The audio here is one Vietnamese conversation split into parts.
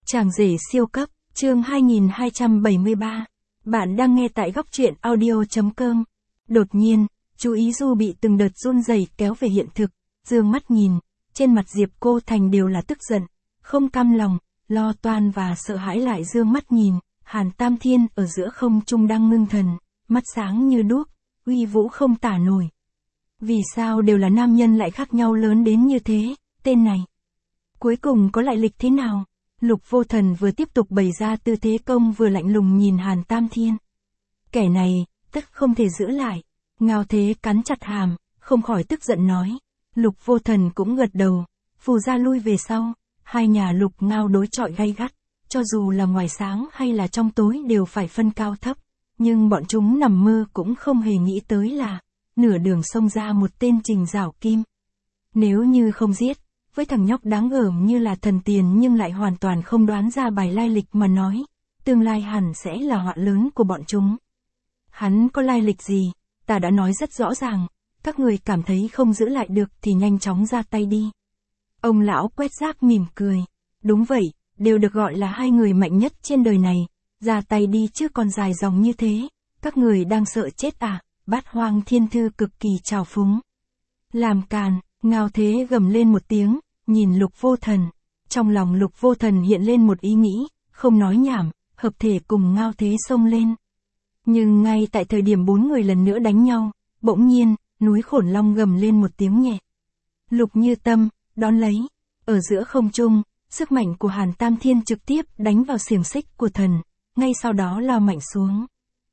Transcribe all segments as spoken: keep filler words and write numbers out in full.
Chàng rể siêu cấp, chương hai nghìn hai trăm bảy mươi ba. Bạn đang nghe tại góc truyện audio chấm com. Đột nhiên, chú ý Du bị từng đợt run rẩy kéo về hiện thực, dương mắt nhìn, trên mặt Diệp Cô Thành đều là tức giận, không cam lòng, lo toan và sợ hãi lại dương mắt nhìn, Hàn Tam Thiên ở giữa không trung đang ngưng thần, mắt sáng như đuốc, uy vũ không tả nổi. Vì sao đều là nam nhân lại khác nhau lớn đến như thế, tên này. Cuối cùng có lại lịch thế nào? Lục Vô Thần vừa tiếp tục bày ra tư thế công vừa lạnh lùng nhìn Hàn Tam Thiên. Kẻ này, tức không thể giữ lại. Ngao Thế cắn chặt hàm, không khỏi tức giận nói. Lục Vô Thần cũng gật đầu, phù ra lui về sau. Hai nhà Lục Ngao đối chọi gay gắt, cho dù là ngoài sáng hay là trong tối đều phải phân cao thấp. Nhưng bọn chúng nằm mơ cũng không hề nghĩ tới là, nửa đường xông ra một tên Trình Giảo Kim. Nếu như không giết, với thằng nhóc đáng ởm như là thần tiền nhưng lại hoàn toàn không đoán ra bài lai lịch mà nói, tương lai hẳn sẽ là họa lớn của bọn chúng. Hắn có lai lịch gì, ta đã nói rất rõ ràng, các người cảm thấy không giữ lại được thì nhanh chóng ra tay đi. Ông lão quét rác mỉm cười, đúng vậy, đều được gọi là hai người mạnh nhất trên đời này, ra tay đi chứ còn dài dòng như thế, các người đang sợ chết à, Bát Hoang Thiên Thư cực kỳ trào phúng. Làm càn, Ngao Thế gầm lên một tiếng, nhìn Lục Vô Thần. Trong lòng Lục Vô Thần hiện lên một ý nghĩ, không nói nhảm, hợp thể cùng Ngao Thế xông lên. Nhưng ngay tại thời điểm bốn người lần nữa đánh nhau, bỗng nhiên, núi Khổn Long gầm lên một tiếng nhẹ. Lục Như Tâm, đón lấy. Ở giữa không trung, sức mạnh của Hàn Tam Thiên trực tiếp đánh vào xiềng xích của thần, ngay sau đó lao mạnh xuống.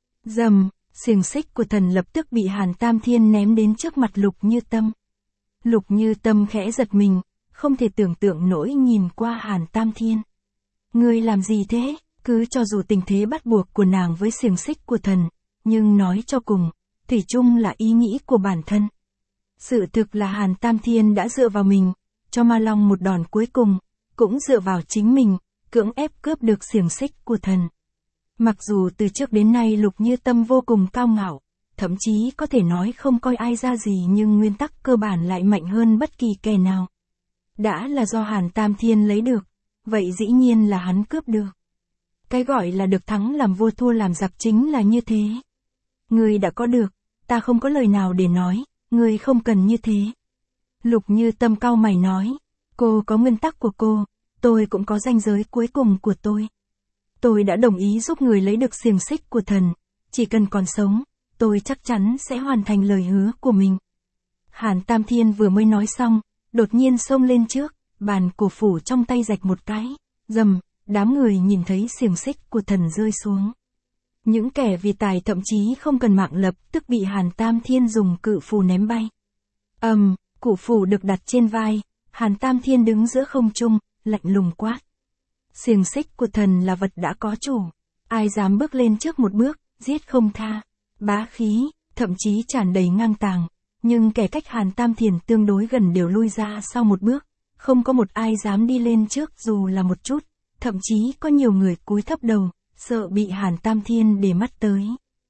Dầm, xiềng xích của thần lập tức bị Hàn Tam Thiên ném đến trước mặt Lục Như Tâm. Lục Như Tâm khẽ giật mình, không thể tưởng tượng nổi nhìn qua Hàn Tam Thiên. Ngươi làm gì thế? Cứ cho dù tình thế bắt buộc của nàng với xiềng xích của thần, nhưng nói cho cùng, thủy chung là ý nghĩ của bản thân. Sự thực là Hàn Tam Thiên đã dựa vào mình, cho Ma Long một đòn cuối cùng, cũng dựa vào chính mình, cưỡng ép cướp được xiềng xích của thần. Mặc dù từ trước đến nay Lục Như Tâm vô cùng cao ngạo, thậm chí có thể nói không coi ai ra gì nhưng nguyên tắc cơ bản lại mạnh hơn bất kỳ kẻ nào. Đã là do Hàn Tam Thiên lấy được, vậy dĩ nhiên là hắn cướp được. Cái gọi là được thắng làm vua thua làm giặc chính là như thế. Ngươi đã có được, ta không có lời nào để nói, ngươi không cần như thế. Lục Như Tâm cau mày nói, cô có nguyên tắc của cô, tôi cũng có ranh giới cuối cùng của tôi. Tôi đã đồng ý giúp người lấy được xiềng xích của thần, chỉ cần còn sống, tôi chắc chắn sẽ hoàn thành lời hứa của mình. Hàn Tam Thiên vừa mới nói xong, đột nhiên xông lên trước, bàn cổ phủ trong tay rạch một cái, dầm, đám người nhìn thấy xiềng xích của thần rơi xuống. Những kẻ vì tài thậm chí không cần mạng lập tức bị Hàn Tam Thiên dùng cự phù ném bay. Ầm, um, cự phù được đặt trên vai, Hàn Tam Thiên đứng giữa không trung, lạnh lùng quát. Xiềng xích của thần là vật đã có chủ, ai dám bước lên trước một bước, giết không tha. Bá khí, thậm chí tràn đầy ngang tàng, nhưng kẻ cách Hàn Tam Thiên tương đối gần đều lui ra sau một bước, không có một ai dám đi lên trước dù là một chút, thậm chí có nhiều người cúi thấp đầu, sợ bị Hàn Tam Thiên để mắt tới.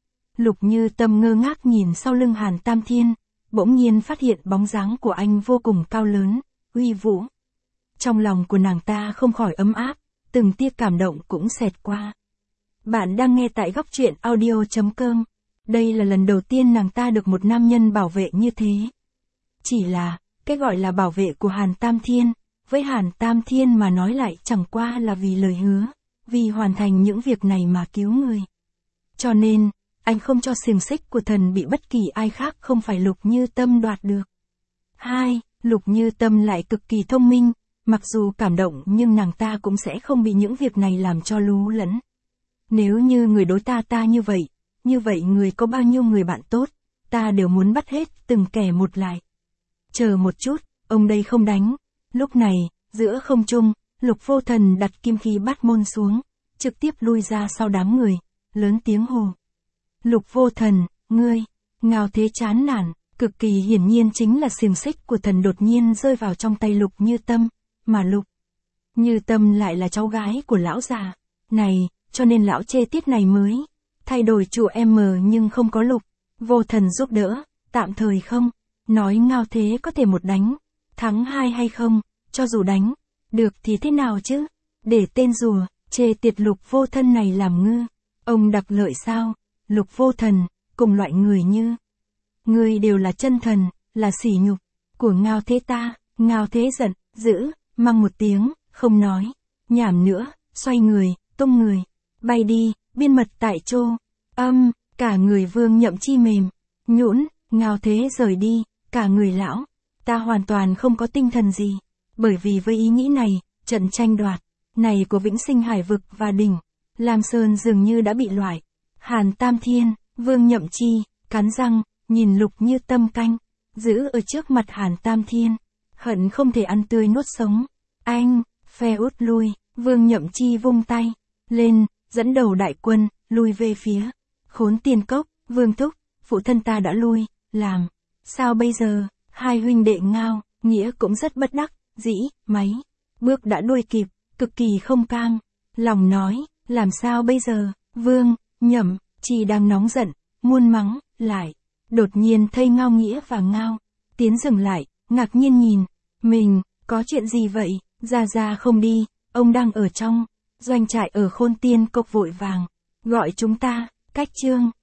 Lục Như Tâm ngơ ngác nhìn sau lưng Hàn Tam Thiên, bỗng nhiên phát hiện bóng dáng của anh vô cùng cao lớn, uy vũ. Trong lòng của nàng ta không khỏi ấm áp, từng tia cảm động cũng xẹt qua. Bạn đang nghe tại góc truyện audio chấm com. Đây là lần đầu tiên nàng ta được một nam nhân bảo vệ như thế. Chỉ là, cái gọi là bảo vệ của Hàn Tam Thiên, với Hàn Tam Thiên mà nói lại chẳng qua là vì lời hứa, vì hoàn thành những việc này mà cứu người. Cho nên, anh không cho xiềng xích của thần bị bất kỳ ai khác không phải Lục Như Tâm đoạt được. Hai, Lục Như Tâm lại cực kỳ thông minh, mặc dù cảm động nhưng nàng ta cũng sẽ không bị những việc này làm cho lú lẫn. Nếu như người đối ta ta như vậy, như vậy người có bao nhiêu người bạn tốt, ta đều muốn bắt hết từng kẻ một lại. Chờ một chút, ông đây không đánh. Lúc này, giữa không trung, Lục Vô Thần đặt kim khí bát môn xuống, trực tiếp lui ra sau đám người, lớn tiếng hô. Lục Vô Thần, ngươi, Ngao Thế chán nản, cực kỳ hiển nhiên chính là xiềng xích của thần đột nhiên rơi vào trong tay Lục Như Tâm, mà Lục Như Tâm lại là cháu gái của lão già. Này, cho nên lão chê tiết này mới thay đổi chủ em nhưng không có Lục Vô Thần giúp đỡ, tạm thời không. Nói Ngao Thế có thể một đánh thắng hai hay không, cho dù đánh được thì thế nào chứ? để tên rùa, chê tiệt Lục Vô Thân này làm ngư. Ông đặc lợi sao? Lục Vô Thần, cùng loại người như ngươi đều là chân thần, là sỉ nhục của Ngao Thế ta. Ngao Thế giận, dữ, mang một tiếng, không nói nhảm nữa, xoay người, tung người, bay đi, biên mật tại chỗ. Âm, cả người Vương Nhậm Chi mềm, nhũn. Ngao Thế rời đi, cả người lão ta hoàn toàn không có tinh thần gì, bởi vì với ý nghĩ này, trận tranh đoạt này của Vĩnh Sinh Hải vực và đỉnh Lam Sơn dường như đã bị loại. Hàn Tam Thiên, Vương Nhậm Chi cắn răng, nhìn Lục Như Tâm canh giữ ở trước mặt Hàn Tam Thiên, hận không thể ăn tươi nuốt sống. Anh, phe út lui, Vương Nhậm Chi vung tay lên, dẫn đầu đại quân lui về phía Khốn Tiên Cốc. Vương thúc, phụ thân ta đã lui, làm sao bây giờ? Hai huynh đệ Ngao, Nghĩa cũng rất bất đắc dĩ, mấy bước đã đuổi kịp, cực kỳ không cam lòng nói, làm sao bây giờ? Vương Nhậm Chi đang nóng giận, muôn mắng lại, đột nhiên thấy Ngao Nghĩa và Ngao Tiến dừng lại, ngạc nhiên nhìn mình. Có chuyện gì vậy? Gia Gia không đi, ông đang ở trong doanh trại ở Khôn Tiên Cốc vội vàng gọi chúng ta. Cách chương